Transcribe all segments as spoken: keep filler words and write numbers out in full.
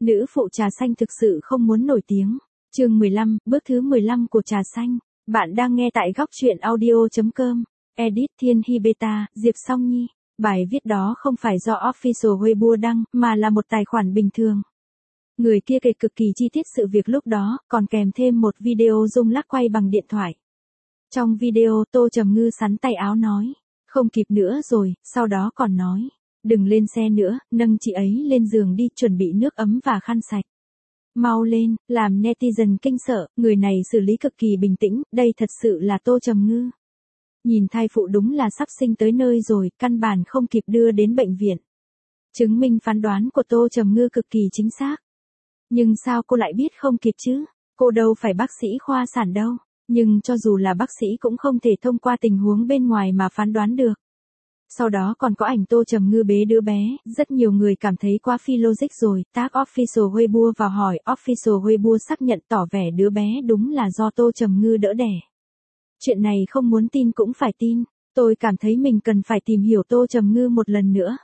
Nữ phụ trà xanh thực sự không muốn nổi tiếng. Chương mười lăm, bước thứ mười lăm của trà xanh. Bạn đang nghe tại góc truyện audio chấm com. Edit Thiên Hy Beta, Diệp Song Nhi. Bài viết đó không phải do Official Weibo đăng, mà là một tài khoản bình thường. Người kia kể cực kỳ chi tiết sự việc lúc đó, còn kèm thêm một video rung lắc quay bằng điện thoại. Trong video Tô Trầm Ngư sắn tay áo nói, không kịp nữa rồi, sau đó còn nói, đừng lên xe nữa, nâng chị ấy lên giường đi, chuẩn bị nước ấm và khăn sạch. Mau lên, làm netizen kinh sợ, người này xử lý cực kỳ bình tĩnh, đây thật sự là Tô Trầm Ngư. Nhìn thai phụ đúng là sắp sinh tới nơi rồi, căn bản không kịp đưa đến bệnh viện. Chứng minh phán đoán của Tô Trầm Ngư cực kỳ chính xác. Nhưng sao cô lại biết không kịp chứ? Cô đâu phải bác sĩ khoa sản đâu. Nhưng cho dù là bác sĩ cũng không thể thông qua tình huống bên ngoài mà phán đoán được. Sau đó còn có ảnh Tô Trầm Ngư bế đứa bé, rất nhiều người cảm thấy quá phi logic rồi, tag Official Weibo vào hỏi, Official Weibo xác nhận tỏ vẻ đứa bé đúng là do Tô Trầm Ngư đỡ đẻ. Chuyện này không muốn tin cũng phải tin, tôi cảm thấy mình cần phải tìm hiểu Tô Trầm Ngư một lần nữa.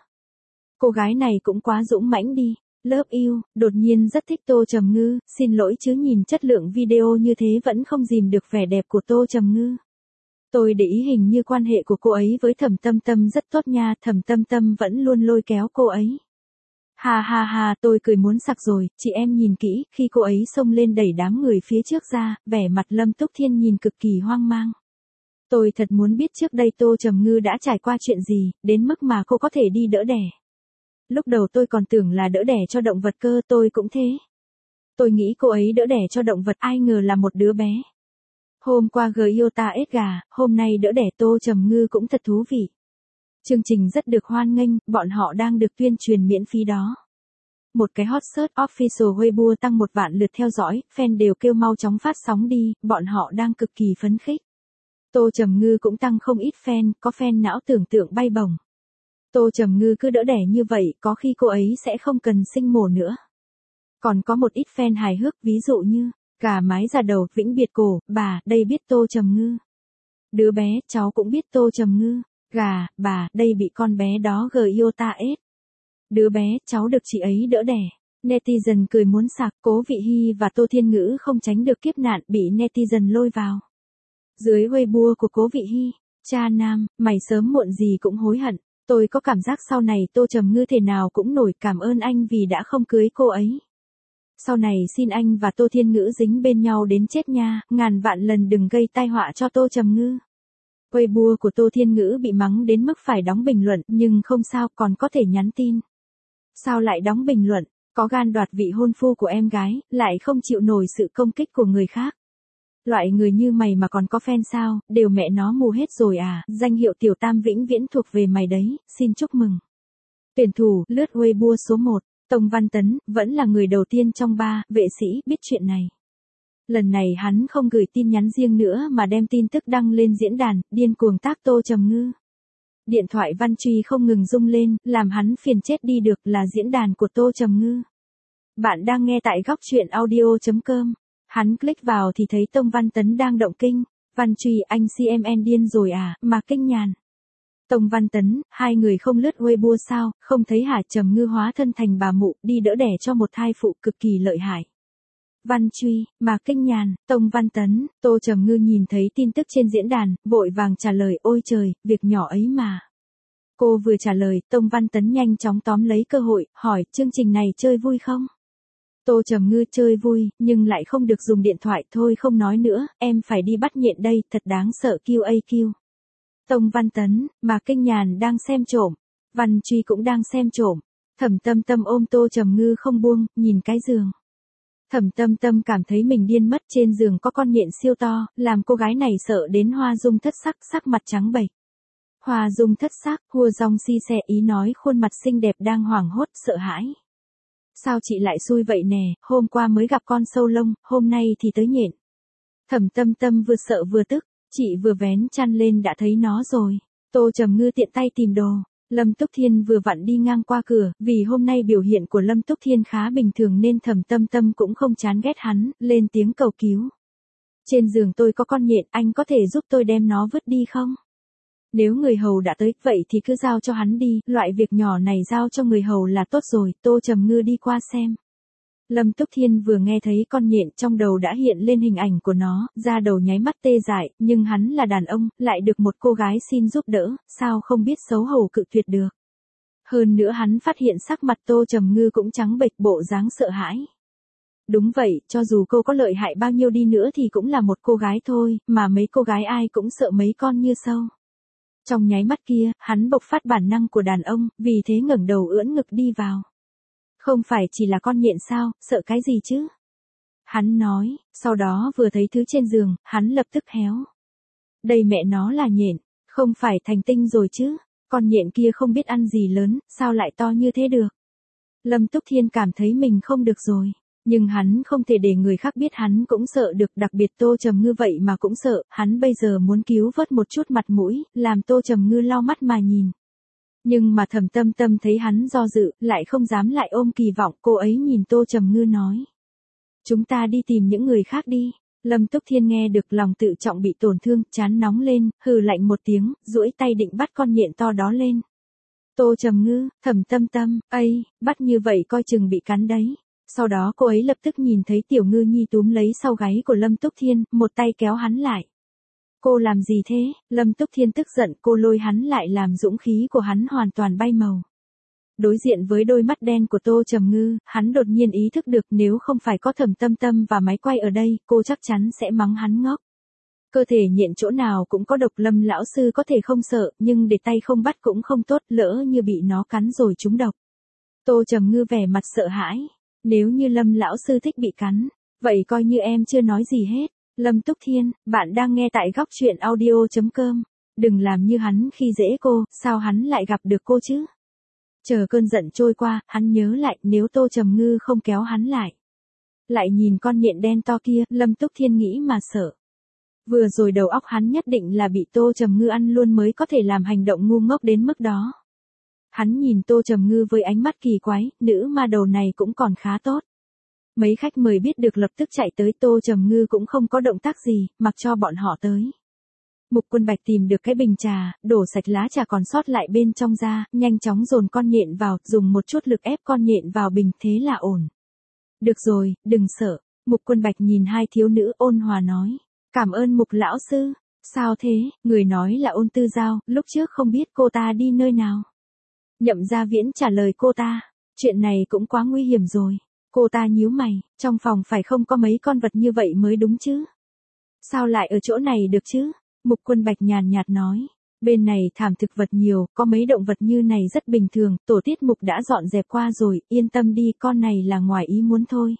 Cô gái này cũng quá dũng mãnh đi. Love you, đột nhiên rất thích Tô Trầm Ngư, xin lỗi chứ nhìn chất lượng video như thế vẫn không dìm được vẻ đẹp của Tô Trầm Ngư. Tôi để ý hình như quan hệ của cô ấy với Thẩm Tâm Tâm rất tốt nha, Thẩm Tâm Tâm vẫn luôn lôi kéo cô ấy. Ha ha ha, tôi cười muốn sặc rồi, chị em nhìn kỹ, khi cô ấy xông lên đẩy đám người phía trước ra, vẻ mặt Lâm Túc Thiên nhìn cực kỳ hoang mang. Tôi thật muốn biết trước đây Tô Trầm Ngư đã trải qua chuyện gì, đến mức mà cô có thể đi đỡ đẻ. Lúc đầu tôi còn tưởng là đỡ đẻ cho động vật cơ, tôi cũng thế. Tôi nghĩ cô ấy đỡ đẻ cho động vật, ai ngờ là một đứa bé. Hôm qua Gyota ết gà, hôm nay đỡ đẻ Tô Trầm Ngư cũng thật thú vị. Chương trình rất được hoan nghênh, bọn họ đang được tuyên truyền miễn phí đó. Một cái hot search Official Weibo tăng một vạn lượt theo dõi, fan đều kêu mau chóng phát sóng đi, bọn họ đang cực kỳ phấn khích. Tô Trầm Ngư cũng tăng không ít fan, có fan não tưởng tượng bay bổng. Tô Trầm Ngư cứ đỡ đẻ như vậy, có khi cô ấy sẽ không cần sinh mổ nữa. Còn có một ít fan hài hước, ví dụ như, gà mái già đầu, vĩnh biệt cổ, bà, đây biết Tô Trầm Ngư. Đứa bé, cháu cũng biết Tô Trầm Ngư. Gà, bà, đây bị con bé đó Gyota ết. Đứa bé, cháu được chị ấy đỡ đẻ. Netizen cười muốn sặc, Cố Vị Hy và Tô Thiên Ngữ không tránh được kiếp nạn bị netizen lôi vào. Dưới Weibo của Cố Vị Hy, cha nam, mày sớm muộn gì cũng hối hận. Tôi có cảm giác sau này Tô Trầm Ngư thể nào cũng nổi, cảm ơn anh vì đã không cưới cô ấy. Sau này xin anh và Tô Thiên Ngữ dính bên nhau đến chết nha, ngàn vạn lần đừng gây tai họa cho Tô Trầm Ngư. Weibo của Tô Thiên Ngữ bị mắng đến mức phải đóng bình luận, nhưng không sao, còn có thể nhắn tin. Sao lại đóng bình luận, có gan đoạt vị hôn phu của em gái, lại không chịu nổi sự công kích của người khác. Loại người như mày mà còn có fan sao, đều mẹ nó mù hết rồi à, danh hiệu tiểu tam vĩnh viễn thuộc về mày đấy, xin chúc mừng. Tuyển thủ, lướt Weibo số một, Tông Văn Tấn, vẫn là người đầu tiên trong ba, vệ sĩ, biết chuyện này. Lần này hắn không gửi tin nhắn riêng nữa mà đem tin tức đăng lên diễn đàn, điên cuồng tác Tô Trầm Ngư. Điện thoại Văn Truy không ngừng rung lên, làm hắn phiền chết đi được, là diễn đàn của Tô Trầm Ngư. Bạn đang nghe tại góc truyện audio chấm com. Hắn click vào thì thấy Tông Văn Tấn đang động kinh. Văn Truy, anh xê em en điên rồi à, mà kinh nhàn. Tông Văn Tấn, hai người không lướt Weibo sao, không thấy hả? Trầm Ngư hóa thân thành bà mụ, đi đỡ đẻ cho một thai phụ cực kỳ lợi hại. Văn Truy, mà kinh nhàn, Tông Văn Tấn, Tô Trầm Ngư nhìn thấy tin tức trên diễn đàn, vội vàng trả lời, ôi trời, việc nhỏ ấy mà. Cô vừa trả lời, Tông Văn Tấn nhanh chóng tóm lấy cơ hội, hỏi, chương trình này chơi vui không? Tô Trầm Ngư, chơi vui, nhưng lại không được dùng điện thoại, thôi không nói nữa, em phải đi bắt nhện đây, thật đáng sợ quy a quy. Tông Văn Tấn, mà kinh nhàn đang xem trộm, Văn Truy cũng đang xem trộm. Thẩm Tâm Tâm ôm Tô Trầm Ngư không buông, nhìn cái giường. Thẩm Tâm Tâm cảm thấy mình điên mất, trên giường có con nhện siêu to, làm cô gái này sợ đến hoa dung thất sắc, sắc mặt trắng bệch. Hoa dung thất sắc, hùa dòng si xe ý nói khuôn mặt xinh đẹp đang hoảng hốt, sợ hãi. Sao chị lại xui vậy nè, hôm qua mới gặp con sâu lông, hôm nay thì tới nhện. Thẩm Tâm Tâm vừa sợ vừa tức, chị vừa vén chăn lên đã thấy nó rồi. Tô Trầm Ngư tiện tay tìm đồ. Lâm Túc Thiên vừa vặn đi ngang qua cửa, vì hôm nay biểu hiện của Lâm Túc Thiên khá bình thường nên Thẩm Tâm Tâm cũng không chán ghét hắn, lên tiếng cầu cứu. Trên giường tôi có con nhện, anh có thể giúp tôi đem nó vứt đi không? Nếu người hầu đã tới, vậy thì cứ giao cho hắn đi, loại việc nhỏ này giao cho người hầu là tốt rồi. Tô Trầm Ngư đi qua xem. Lâm Túc Thiên vừa nghe thấy con nhện trong đầu đã hiện lên hình ảnh của nó, da đầu nháy mắt tê dại, nhưng hắn là đàn ông, lại được một cô gái xin giúp đỡ, sao không biết xấu hổ cự tuyệt được. Hơn nữa hắn phát hiện sắc mặt Tô Trầm Ngư cũng trắng bệch, bộ dáng sợ hãi. Đúng vậy, cho dù cô có lợi hại bao nhiêu đi nữa thì cũng là một cô gái thôi, mà mấy cô gái ai cũng sợ mấy con như sâu. Trong nháy mắt kia, hắn bộc phát bản năng của đàn ông, vì thế ngẩng đầu ưỡn ngực đi vào. Không phải chỉ là con nhện sao, sợ cái gì chứ? Hắn nói, sau đó vừa thấy thứ trên giường, hắn lập tức héo. Đây mẹ nó là nhện, không phải thành tinh rồi chứ, con nhện kia không biết ăn gì lớn, sao lại to như thế được? Lâm Túc Thiên cảm thấy mình không được rồi, nhưng hắn không thể để người khác biết hắn cũng sợ được, đặc biệt Tô Trầm Ngư vậy mà cũng sợ, hắn bây giờ muốn cứu vớt một chút mặt mũi, làm Tô Trầm Ngư lau mắt mà nhìn. Nhưng mà Thẩm Tâm Tâm thấy hắn do dự, lại không dám lại ôm kỳ vọng, cô ấy nhìn Tô Trầm Ngư nói. Chúng ta đi tìm những người khác đi. Lâm Túc Thiên nghe được lòng tự trọng bị tổn thương, chán nóng lên, hừ lạnh một tiếng, duỗi tay định bắt con nhện to đó lên. Tô Trầm Ngư, Thẩm Tâm Tâm, ây, bắt như vậy coi chừng bị cắn đấy. Sau đó cô ấy lập tức nhìn thấy Tiểu Ngư Nhi túm lấy sau gáy của Lâm Túc Thiên, một tay kéo hắn lại. Cô làm gì thế? Lâm Túc Thiên tức giận, cô lôi hắn lại làm dũng khí của hắn hoàn toàn bay màu. Đối diện với đôi mắt đen của Tô Trầm Ngư, hắn đột nhiên ý thức được nếu không phải có Thẩm Tâm Tâm và máy quay ở đây, cô chắc chắn sẽ mắng hắn ngốc. Cơ thể nhện chỗ nào cũng có độc, Lâm lão sư có thể không sợ, nhưng để tay không bắt cũng không tốt, lỡ như bị nó cắn rồi trúng độc. Tô Trầm Ngư vẻ mặt sợ hãi. Nếu như Lâm lão sư thích bị cắn, vậy coi như em chưa nói gì hết. Lâm Túc Thiên, bạn đang nghe tại góc truyện audio chấm com. Đừng làm như hắn khi dễ cô, sao hắn lại gặp được cô chứ? Chờ cơn giận trôi qua, hắn nhớ lại nếu Tô Trầm Ngư không kéo hắn lại. Lại nhìn con nhện đen to kia, Lâm Túc Thiên nghĩ mà sợ. Vừa rồi đầu óc hắn nhất định là bị Tô Trầm Ngư ăn luôn mới có thể làm hành động ngu ngốc đến mức đó. Hắn nhìn Tô Trầm Ngư với ánh mắt kỳ quái, nữ ma đầu này cũng còn khá tốt. Mấy khách mời biết được lập tức chạy tới, Tô Trầm Ngư cũng không có động tác gì, mặc cho bọn họ tới. Mục Quân Bạch tìm được cái bình trà, đổ sạch lá trà còn sót lại bên trong ra, nhanh chóng dồn con nhện vào, dùng một chút lực ép con nhện vào bình, thế là ổn. Được rồi, đừng sợ. Mục Quân Bạch nhìn hai thiếu nữ ôn hòa nói. Cảm ơn Mục lão sư. Sao thế? Người nói là Ôn Tư Giao, lúc trước không biết cô ta đi nơi nào. Nhậm Gia Viễn trả lời cô ta. Chuyện này cũng quá nguy hiểm rồi. Cô ta nhíu mày, trong phòng phải không có mấy con vật như vậy mới đúng chứ. Sao lại ở chỗ này được chứ? Mục Quân Bạch nhàn nhạt nói. Bên này thảm thực vật nhiều, có mấy động vật như này rất bình thường, tổ tiết mục đã dọn dẹp qua rồi, yên tâm đi, con này là ngoài ý muốn thôi.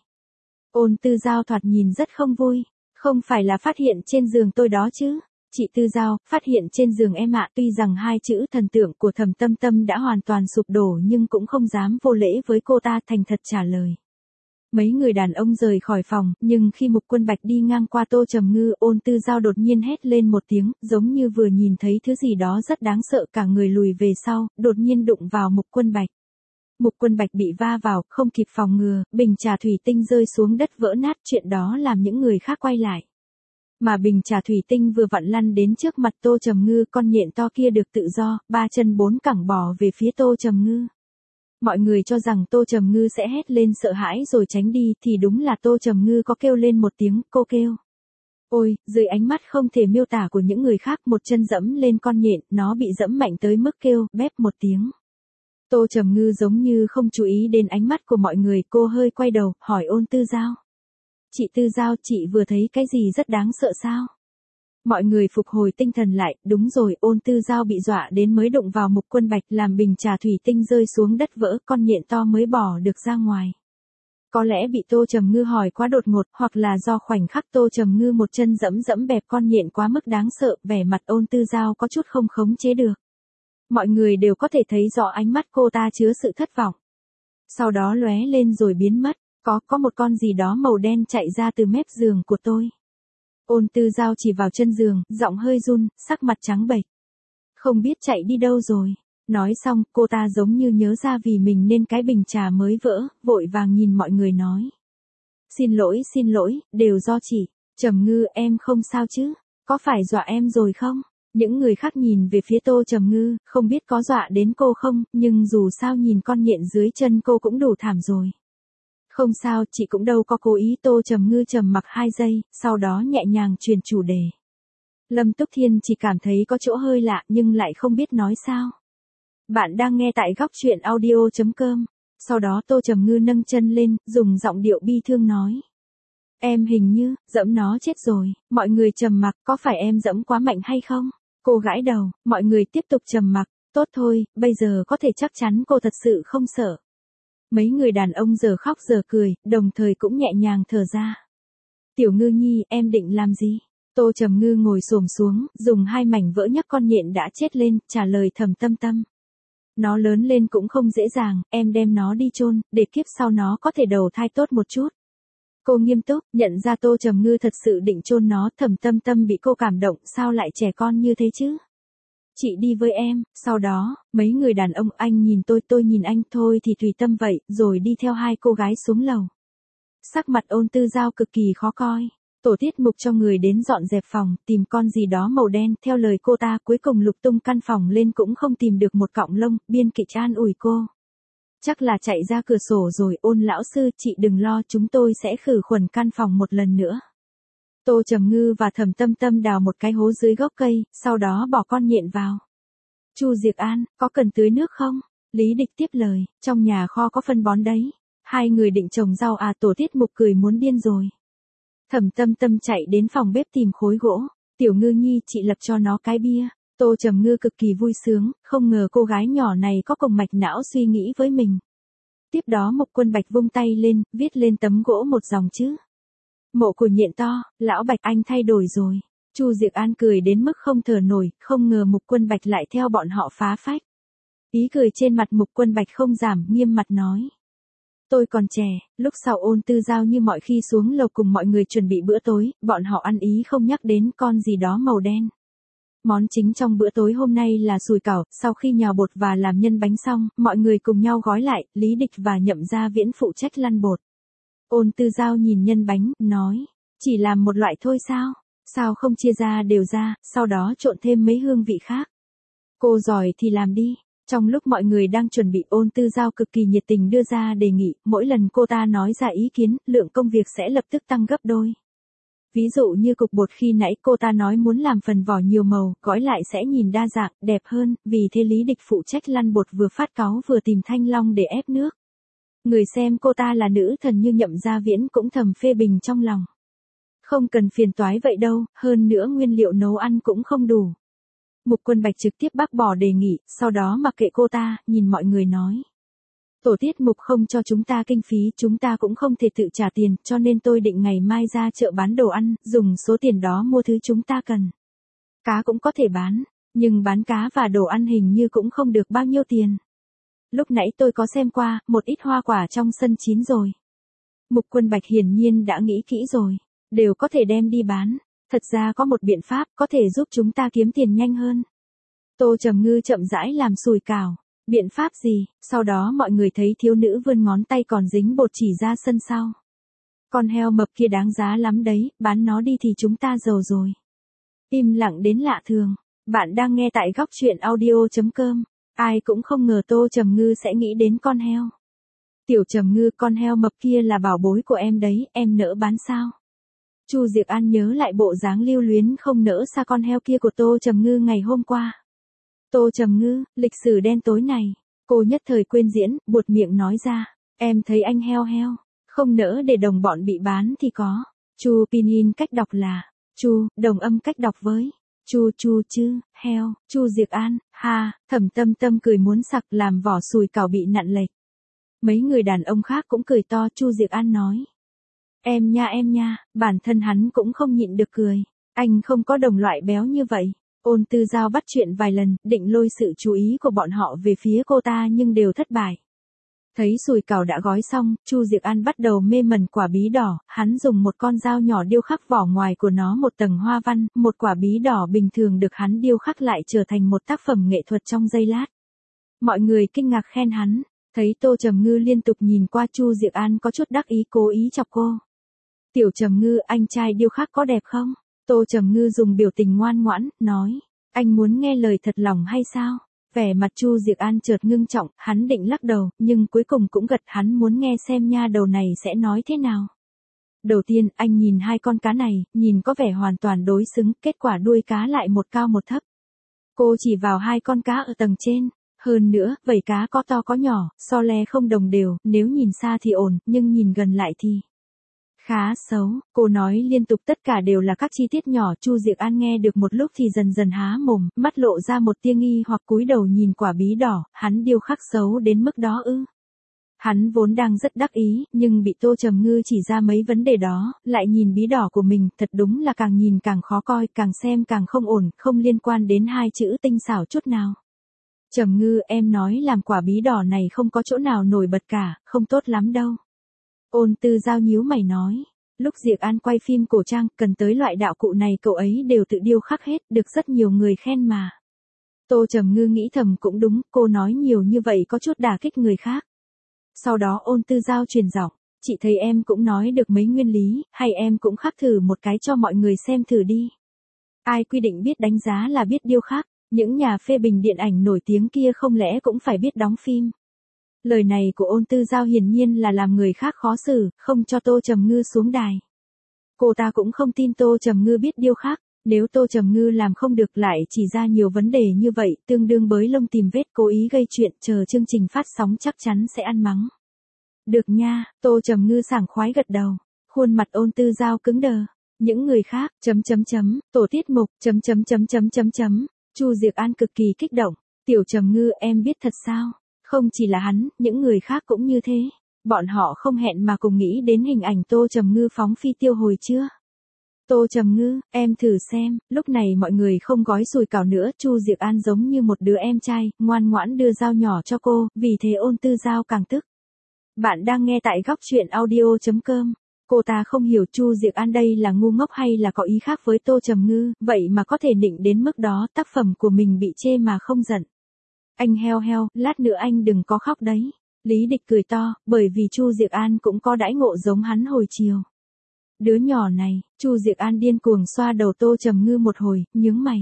Ôn Tư Giao thoạt nhìn rất không vui. Không phải là phát hiện trên giường tôi đó chứ? Chị Tư Giao, phát hiện trên giường em ạ. Tuy rằng hai chữ thần tượng của Thẩm Tâm Tâm đã hoàn toàn sụp đổ nhưng cũng không dám vô lễ với cô ta, thành thật trả lời. Mấy người đàn ông rời khỏi phòng, nhưng khi Mục Quân Bạch đi ngang qua Tô Trầm Ngư, Ôn Tư Giao đột nhiên hét lên một tiếng, giống như vừa nhìn thấy thứ gì đó rất đáng sợ, cả người lùi về sau, đột nhiên đụng vào Mục Quân Bạch. Mục Quân Bạch bị va vào, không kịp phòng ngừa, bình trà thủy tinh rơi xuống đất vỡ nát, chuyện đó làm những người khác quay lại. Mà bình trà thủy tinh vừa vặn lăn đến trước mặt Tô Trầm Ngư, con nhện to kia được tự do, ba chân bốn cẳng bò về phía Tô Trầm Ngư. Mọi người cho rằng Tô Trầm Ngư sẽ hét lên sợ hãi rồi tránh đi, thì đúng là Tô Trầm Ngư có kêu lên một tiếng, cô kêu. Ôi, dưới ánh mắt không thể miêu tả của những người khác, một chân dẫm lên con nhện, nó bị dẫm mạnh tới mức kêu, bép một tiếng. Tô Trầm Ngư giống như không chú ý đến ánh mắt của mọi người, cô hơi quay đầu, hỏi Ôn Tư Giao. Chị Tư Giao, chị vừa thấy cái gì rất đáng sợ sao? Mọi người phục hồi tinh thần lại, đúng rồi, Ôn Tư Giao bị dọa đến mới đụng vào Mục Quân Bạch, làm bình trà thủy tinh rơi xuống đất vỡ, con nhện to mới bỏ được ra ngoài. Có lẽ bị Tô Trầm Ngư hỏi quá đột ngột, hoặc là do khoảnh khắc Tô Trầm Ngư một chân dẫm dẫm bẹp con nhện quá mức đáng sợ, vẻ mặt Ôn Tư Giao có chút không khống chế được. Mọi người đều có thể thấy rõ ánh mắt cô ta chứa sự thất vọng. Sau đó lóe lên rồi biến mất, có, có một con gì đó màu đen chạy ra từ mép giường của tôi. Ôn Tư Giao chỉ vào chân giường, giọng hơi run, sắc mặt trắng bệch. Không biết chạy đi đâu rồi. Nói xong, cô ta giống như nhớ ra vì mình nên cái bình trà mới vỡ, vội vàng nhìn mọi người nói. Xin lỗi, xin lỗi, đều do chị. Trầm Ngư, em không sao chứ? Có phải dọa em rồi không? Những người khác nhìn về phía Tô Trầm Ngư, không biết có dọa đến cô không, nhưng dù sao nhìn con nhện dưới chân cô cũng đủ thảm rồi. Không sao, chị cũng đâu có cố ý. Tô Trầm Ngư trầm mặc hai giây, sau đó nhẹ nhàng chuyển chủ đề. Lâm Túc Thiên chỉ cảm thấy có chỗ hơi lạ nhưng lại không biết nói sao. Bạn đang nghe tại góc truyện audio chấm com. Sau đó Tô Trầm Ngư nâng chân lên, dùng giọng điệu bi thương nói. Em hình như, dẫm nó chết rồi. Mọi người trầm mặc, có phải em dẫm quá mạnh hay không? Cô gãi đầu, mọi người tiếp tục trầm mặc. Tốt thôi, bây giờ có thể chắc chắn cô thật sự không sợ. Mấy người đàn ông giờ khóc giờ cười, đồng thời cũng nhẹ nhàng thở ra. Tiểu Ngư Nhi, em định làm gì? Tô Trầm Ngư ngồi xổm xuống, dùng hai mảnh vỡ nhấc con nhện đã chết lên, trả lời Thẩm Tâm Tâm. Nó lớn lên cũng không dễ dàng, em đem nó đi chôn, để kiếp sau nó có thể đầu thai tốt một chút. Cô nghiêm túc, nhận ra Tô Trầm Ngư thật sự định chôn nó. Thẩm Tâm Tâm bị cô cảm động, sao lại trẻ con như thế chứ? Chị đi với em. Sau đó, mấy người đàn ông, anh nhìn tôi, tôi nhìn anh, thôi thì tùy tâm vậy, rồi đi theo hai cô gái xuống lầu. Sắc mặt Ôn Tư Giao cực kỳ khó coi. Tổ tiết mục cho người đến dọn dẹp phòng, tìm con gì đó màu đen, theo lời cô ta cuối cùng lục tung căn phòng lên cũng không tìm được một cọng lông, biên kịch an ủi cô. Chắc là chạy ra cửa sổ rồi. Ôn lão sư, chị đừng lo, chúng tôi sẽ khử khuẩn căn phòng một lần nữa. Tô Trầm Ngư và Thẩm Tâm Tâm đào một cái hố dưới gốc cây, sau đó bỏ con nhện vào. Chu Diệc An, có cần tưới nước không? Lý Địch tiếp lời, trong nhà kho có phân bón đấy. Hai người định trồng rau à? Tổ tiết mục cười muốn điên rồi. Thẩm Tâm Tâm chạy đến phòng bếp tìm khối gỗ. Tiểu Ngư Nhi, chị lập cho nó cái bia. Tô Trầm Ngư cực kỳ vui sướng, không ngờ cô gái nhỏ này có cùng mạch não suy nghĩ với mình. Tiếp đó Mục Quân Bạch vung tay lên, viết lên tấm gỗ một dòng chữ. Mộ của nhện to, lão Bạch anh thay đổi rồi. Chu Diệc An cười đến mức không thở nổi, không ngờ Mục Quân Bạch lại theo bọn họ phá phách. Ý cười trên mặt Mục Quân Bạch không giảm, nghiêm mặt nói. Tôi còn trẻ. Lúc sau Ôn Tư Giao như mọi khi xuống lầu cùng mọi người chuẩn bị bữa tối, bọn họ ăn ý không nhắc đến con gì đó màu đen. Món chính trong bữa tối hôm nay là sùi cảo. Sau khi nhào bột và làm nhân bánh xong, mọi người cùng nhau gói lại, Lý Địch và Nhậm Gia Viễn phụ trách lăn bột. Ôn Tư Giao nhìn nhân bánh, nói, chỉ làm một loại thôi sao? Sao không chia ra đều ra, sau đó trộn thêm mấy hương vị khác? Cô giỏi thì làm đi. Trong lúc mọi người đang chuẩn bị, Ôn Tư Giao cực kỳ nhiệt tình đưa ra đề nghị, mỗi lần cô ta nói ra ý kiến, lượng công việc sẽ lập tức tăng gấp đôi. Ví dụ như cục bột khi nãy cô ta nói muốn làm phần vỏ nhiều màu, gói lại sẽ nhìn đa dạng, đẹp hơn, vì thế Lý Địch phụ trách lăn bột vừa phát cáu vừa tìm thanh long để ép nước. Người xem cô ta là nữ thần như Nhậm Gia Viễn cũng thầm phê bình trong lòng. Không cần phiền toái vậy đâu, hơn nữa nguyên liệu nấu ăn cũng không đủ. Mục Quân Bạch trực tiếp bác bỏ đề nghị, sau đó mặc kệ cô ta, nhìn mọi người nói. Tổ tiết mục không cho chúng ta kinh phí, chúng ta cũng không thể tự trả tiền, cho nên tôi định ngày mai ra chợ bán đồ ăn, dùng số tiền đó mua thứ chúng ta cần. Cá cũng có thể bán, nhưng bán cá và đồ ăn hình như cũng không được bao nhiêu tiền. Lúc nãy tôi có xem qua, một ít hoa quả trong sân chín rồi. Mục Quân Bạch hiển nhiên đã nghĩ kỹ rồi, đều có thể đem đi bán. Thật ra có một biện pháp có thể giúp chúng ta kiếm tiền nhanh hơn. Tô Trầm Ngư chậm rãi làm sùi cảo. Biện pháp gì? Sau đó mọi người thấy thiếu nữ vươn ngón tay còn dính bột chỉ ra sân sau. Con heo mập kia đáng giá lắm đấy, bán nó đi thì chúng ta giàu rồi. Im lặng đến lạ thường. Bạn đang nghe tại góc truyện audio chấm com. Ai cũng không ngờ Tô Trầm Ngư sẽ nghĩ đến con heo. Tiểu Trầm Ngư, con heo mập kia là bảo bối của em đấy, em nỡ bán sao? Chu Diệc An nhớ lại bộ dáng lưu luyến không nỡ xa con heo kia của Tô Trầm Ngư ngày hôm qua. Tô Trầm Ngư, lịch sử đen tối này. Cô nhất thời quên diễn, buột miệng nói ra. Em thấy anh heo heo, không nỡ để đồng bọn bị bán thì có. Chu Pinin cách đọc là, Chu, đồng âm cách đọc với. Chu chu chứ, heo. Chu Diệc An, ha, Thẩm Tâm Tâm cười muốn sặc, làm vỏ sùi cảo bị nặn lệch. Mấy người đàn ông khác cũng cười to. Chu Diệc An nói. Em nha em nha, bản thân hắn cũng không nhịn được cười. Anh không có đồng loại béo như vậy. Ôn Tư Giao bắt chuyện vài lần, định lôi sự chú ý của bọn họ về phía cô ta nhưng đều thất bại. Thấy sùi cảo đã gói xong, Chu Diệc An bắt đầu mê mẩn quả bí đỏ, hắn dùng một con dao nhỏ điêu khắc vỏ ngoài của nó một tầng hoa văn, một quả bí đỏ bình thường được hắn điêu khắc lại trở thành một tác phẩm nghệ thuật trong giây lát. Mọi người kinh ngạc khen hắn, thấy Tô Trầm Ngư liên tục nhìn qua Chu Diệc An có chút đắc ý cố ý chọc cô. Tiểu Trầm Ngư, anh trai điêu khắc có đẹp không? Tô Trầm Ngư dùng biểu tình ngoan ngoãn, nói, anh muốn nghe lời thật lòng hay sao? Vẻ mặt Chu Diệc An chợt ngưng trọng, hắn định lắc đầu, nhưng cuối cùng cũng gật, hắn muốn nghe xem nha đầu này sẽ nói thế nào. Đầu tiên, anh nhìn hai con cá này, nhìn có vẻ hoàn toàn đối xứng, kết quả đuôi cá lại một cao một thấp. Cô chỉ vào hai con cá ở tầng trên. Hơn nữa, vảy cá có to có nhỏ, so le không đồng đều, nếu nhìn xa thì ổn, nhưng nhìn gần lại thì khá xấu. Cô nói liên tục tất cả đều là các chi tiết nhỏ. Chu Diệc An nghe được một lúc thì dần dần há mồm, mắt lộ ra một tia nghi hoặc cúi đầu nhìn quả bí đỏ, hắn điêu khắc xấu đến mức đó ư? Hắn vốn đang rất đắc ý, nhưng bị Tô Trầm Ngư chỉ ra mấy vấn đề đó, lại nhìn bí đỏ của mình, thật đúng là càng nhìn càng khó coi, càng xem càng không ổn, không liên quan đến hai chữ tinh xảo chút nào. Trầm Ngư, em nói làm quả bí đỏ này không có chỗ nào nổi bật cả, không tốt lắm đâu. Ôn Tư Giao nhíu mày nói, lúc Diệc An quay phim cổ trang, cần tới loại đạo cụ này cậu ấy đều tự điêu khắc hết, được rất nhiều người khen mà. Tô Trầm Ngư nghĩ thầm cũng đúng, cô nói nhiều như vậy có chút đả kích người khác. Sau đó Ôn Tư Giao truyền giọng, chị thấy em cũng nói được mấy nguyên lý, hay em cũng khắc thử một cái cho mọi người xem thử đi. Ai quy định biết đánh giá là biết điêu khắc, những nhà phê bình điện ảnh nổi tiếng kia không lẽ cũng phải biết đóng phim. Lời này của Ôn Tư Giao hiển nhiên là làm người khác khó xử, không cho Tô Trầm Ngư xuống đài. Cô ta cũng không tin Tô Trầm Ngư biết điêu khắc, nếu Tô Trầm Ngư làm không được lại chỉ ra nhiều vấn đề như vậy, tương đương bới lông tìm vết cố ý gây chuyện, chờ chương trình phát sóng chắc chắn sẽ ăn mắng. Được nha, Tô Trầm Ngư sảng khoái gật đầu, khuôn mặt Ôn Tư Giao cứng đờ. Những người khác, chấm chấm chấm, tổ tiết mục, chấm chấm chấm chấm chấm chấm. Chu Diệc An cực kỳ kích động, Tiểu Trầm Ngư em biết thật sao? Không chỉ là hắn, những người khác cũng như thế. Bọn họ không hẹn mà cùng nghĩ đến hình ảnh Tô Trầm Ngư phóng phi tiêu hồi chưa? Tô Trầm Ngư, em thử xem, lúc này mọi người không gói sùi cảo nữa, Chu Diệc An giống như một đứa em trai, ngoan ngoãn đưa dao nhỏ cho cô, vì thế Ôn Tư Giao càng tức. Bạn đang nghe tại góc truyện audio chấm com. Cô ta không hiểu Chu Diệc An đây là ngu ngốc hay là có ý khác với Tô Trầm Ngư, vậy mà có thể nịnh đến mức đó, tác phẩm của mình bị chê mà không giận. Anh heo heo, lát nữa anh đừng có khóc đấy. Lý Địch cười to, bởi vì Chu Diệc An cũng có đãi ngộ giống hắn hồi chiều. Đứa nhỏ này, Chu Diệc An điên cuồng xoa đầu Tô Trầm Ngư một hồi, nhướng mày.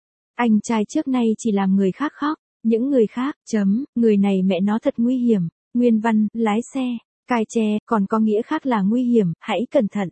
Anh trai trước nay chỉ làm người khác khóc, những người khác, chấm, người này mẹ nó thật nguy hiểm, nguyên văn, lái xe, cai tre, còn có nghĩa khác là nguy hiểm, hãy cẩn thận.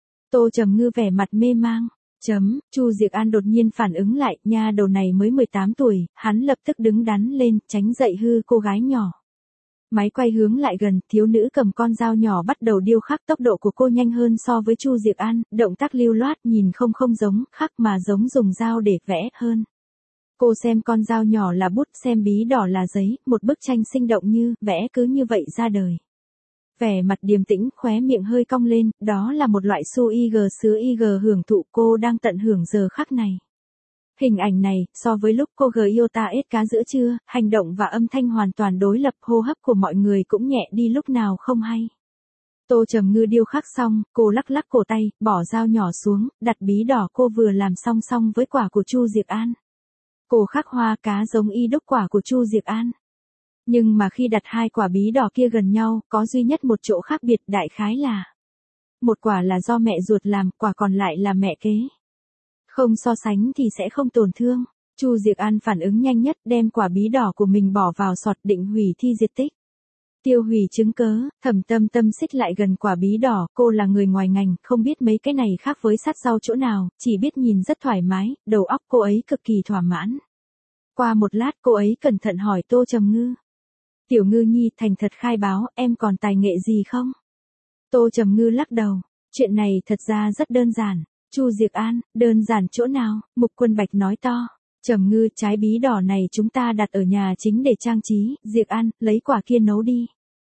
Tô Trầm Ngư vẻ mặt mê mang, chấm, Chu Diệc An đột nhiên phản ứng lại, nha đầu này mới mười tám tuổi, hắn lập tức đứng đắn lên, tránh dậy hư cô gái nhỏ. Máy quay hướng lại gần, thiếu nữ cầm con dao nhỏ bắt đầu điêu khắc, tốc độ của cô nhanh hơn so với Chu Diệc An, động tác lưu loát, nhìn không không giống, khắc mà giống dùng dao để vẽ hơn. Cô xem con dao nhỏ là bút, xem bí đỏ là giấy, một bức tranh sinh động như, vẽ cứ như vậy ra đời. Vẻ mặt điềm tĩnh, khóe miệng hơi cong lên, đó là một loại su ig sứa ig hưởng thụ, cô đang tận hưởng giờ khắc này. Hình ảnh này, so với lúc cô Giota ết cá giữa trưa, hành động và âm thanh hoàn toàn đối lập, hô hấp của mọi người cũng nhẹ đi lúc nào không hay. Tô Trầm Ngư điêu khắc xong, cô lắc lắc cổ tay, bỏ dao nhỏ xuống, đặt bí đỏ cô vừa làm song song với quả của Chu Diệc An. Cô khắc hoa cá giống y đúc quả của Chu Diệc An. Nhưng mà khi đặt hai quả bí đỏ kia gần nhau, có duy nhất một chỗ khác biệt, đại khái là một quả là do mẹ ruột làm, quả còn lại là mẹ kế. Không so sánh thì sẽ không tổn thương. Chu Diệc An phản ứng nhanh nhất, đem quả bí đỏ của mình bỏ vào sọt, định hủy thi diệt tích. Tiêu hủy chứng cớ, Thẩm Tâm Tâm xích lại gần quả bí đỏ, cô là người ngoài ngành, không biết mấy cái này khác với sát rau chỗ nào, chỉ biết nhìn rất thoải mái, đầu óc cô ấy cực kỳ thỏa mãn. Qua một lát cô ấy cẩn thận hỏi Tô Trầm Ngư. Tiểu Ngư nhi, thành thật khai báo, em còn tài nghệ gì không? Tô Trầm Ngư lắc đầu, chuyện này thật ra rất đơn giản. Chu Diệc An, đơn giản chỗ nào? Mục Quân Bạch nói to. Trầm Ngư, trái bí đỏ này chúng ta đặt ở nhà chính để trang trí, Diệc An, lấy quả kia nấu đi.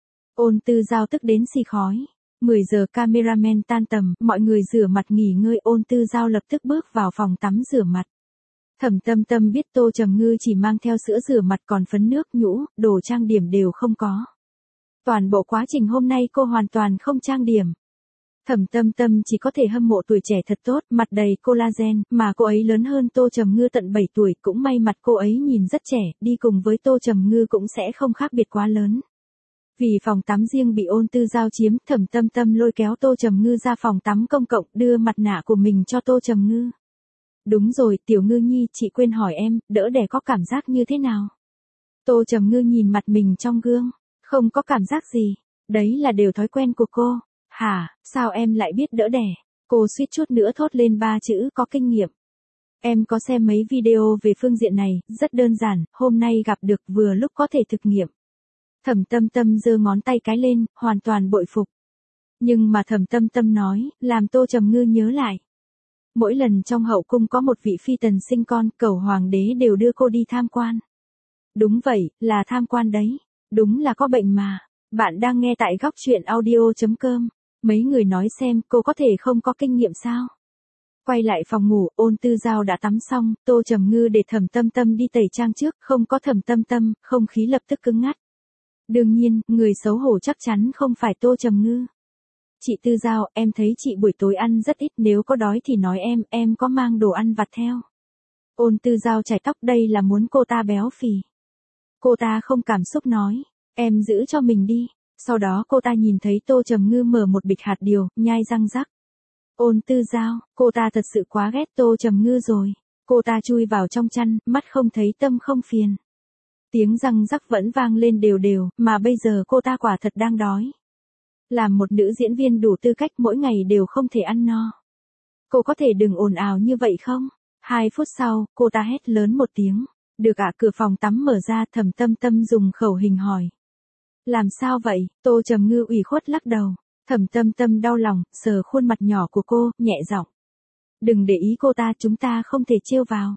Ôn Tư Giao tức đến xì khói. mười giờ cameraman tan tầm, mọi người rửa mặt nghỉ ngơi, Ôn Tư Giao lập tức bước vào phòng tắm rửa mặt. Thẩm Tâm Tâm biết Tô Trầm Ngư chỉ mang theo sữa rửa mặt, còn phấn nước, nhũ, đồ trang điểm đều không có. Toàn bộ quá trình hôm nay cô hoàn toàn không trang điểm. Thẩm Tâm Tâm chỉ có thể hâm mộ tuổi trẻ thật tốt, mặt đầy collagen, mà cô ấy lớn hơn Tô Trầm Ngư tận bảy tuổi, cũng may mặt cô ấy nhìn rất trẻ, đi cùng với Tô Trầm Ngư cũng sẽ không khác biệt quá lớn. Vì phòng tắm riêng bị Ôn Tư Giao chiếm, Thẩm Tâm Tâm lôi kéo Tô Trầm Ngư ra phòng tắm công cộng, đưa mặt nạ của mình cho Tô Trầm Ngư. Đúng rồi, Tiểu Ngư nhi, chị quên hỏi em, đỡ đẻ có cảm giác như thế nào? Tô Trầm Ngư nhìn mặt mình trong gương, không có cảm giác gì, đấy là đều thói quen của cô. Hả, sao em lại biết đỡ đẻ? Cô suýt chút nữa thốt lên ba chữ có kinh nghiệm. Em có xem mấy video về phương diện này, rất đơn giản, hôm nay gặp được vừa lúc có thể thực nghiệm. Thẩm Tâm Tâm giơ ngón tay cái lên, hoàn toàn bội phục. Nhưng mà Thẩm Tâm Tâm nói, làm Tô Trầm Ngư nhớ lại. Mỗi lần trong hậu cung có một vị phi tần sinh con, cẩu hoàng đế đều đưa cô đi tham quan. Đúng vậy, là tham quan đấy. Đúng là có bệnh mà. Bạn đang nghe tại góc truyện audio.com. Mấy người nói xem cô có thể không có kinh nghiệm sao? Quay lại phòng ngủ, Ôn Tư Giao đã tắm xong, Tô Trầm Ngư để Thẩm Tâm Tâm đi tẩy trang trước, không có Thẩm Tâm Tâm, không khí lập tức cứng ngắt. Đương nhiên, người xấu hổ chắc chắn không phải Tô Trầm Ngư. Chị Tư Giao, em thấy chị buổi tối ăn rất ít, nếu có đói thì nói em, em có mang đồ ăn vặt theo. Ôn Tư Giao chải tóc, đây là muốn cô ta béo phì. Cô ta không cảm xúc nói, em giữ cho mình đi. Sau đó cô ta nhìn thấy Tô Trầm Ngư mở một bịch hạt điều, nhai răng rắc. Ôn Tư Giao, cô ta thật sự quá ghét Tô Trầm Ngư rồi. Cô ta chui vào trong chăn, mắt không thấy tâm không phiền. Tiếng răng rắc vẫn vang lên đều đều, mà bây giờ cô ta quả thật đang đói. Làm một nữ diễn viên đủ tư cách mỗi ngày đều không thể ăn no. Cô có thể đừng ồn ào như vậy không? Hai phút sau, cô ta hét lớn một tiếng. Được ạ, cửa phòng tắm mở ra, Thẩm Tâm Tâm dùng khẩu hình hỏi. Làm sao vậy? Tô Trầm Ngư ủy khuất lắc đầu. Thẩm Tâm Tâm đau lòng, sờ khuôn mặt nhỏ của cô, nhẹ giọng. Đừng để ý cô ta, chúng ta không thể trêu vào.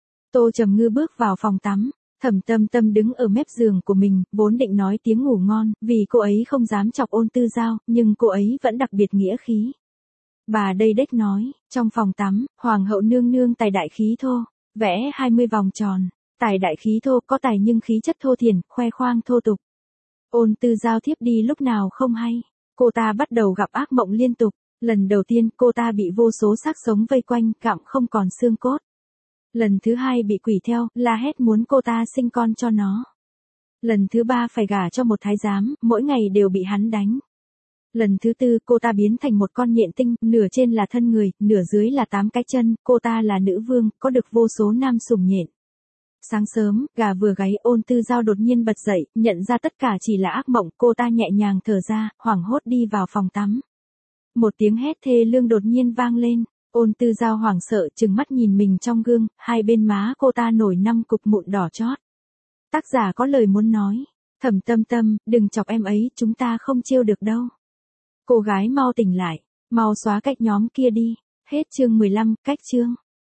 Tô Trầm Ngư bước vào phòng tắm. Thẩm Tâm Tâm đứng ở mép giường của mình, vốn định nói tiếng ngủ ngon, vì cô ấy không dám chọc Ôn Tư Giao, nhưng cô ấy vẫn đặc biệt nghĩa khí. Bà đây đếch nói, trong phòng tắm, Hoàng hậu nương nương tài đại khí thô, vẽ hai mươi vòng tròn, tài đại khí thô có tài nhưng khí chất thô thiển, khoe khoang thô tục. Ôn Tư Giao thiếp đi lúc nào không hay, cô ta bắt đầu gặp ác mộng liên tục, lần đầu tiên cô ta bị vô số xác sống vây quanh, cặm không còn xương cốt. Lần thứ hai bị quỷ theo, la hét muốn cô ta sinh con cho nó. Lần thứ ba phải gả cho một thái giám, mỗi ngày đều bị hắn đánh. Lần thứ tư cô ta biến thành một con nhện tinh, nửa trên là thân người, nửa dưới là tám cái chân, cô ta là nữ vương, có được vô số nam sủng nhện. Sáng sớm, gà vừa gáy, Ôn Tư Giao đột nhiên bật dậy, nhận ra tất cả chỉ là ác mộng, cô ta nhẹ nhàng thở ra, hoảng hốt đi vào phòng tắm. Một tiếng hét thê lương đột nhiên vang lên. Ôn Tư Giao hoảng sợ trừng mắt nhìn mình trong gương, hai bên má cô ta nổi năm cục mụn đỏ chót. Tác giả có lời muốn nói, Thẩm Tâm Tâm, đừng chọc em ấy, chúng ta không trêu được đâu. Cô gái mau tỉnh lại, mau xóa cách nhóm kia đi. Hết chương mười lăm, cách chương.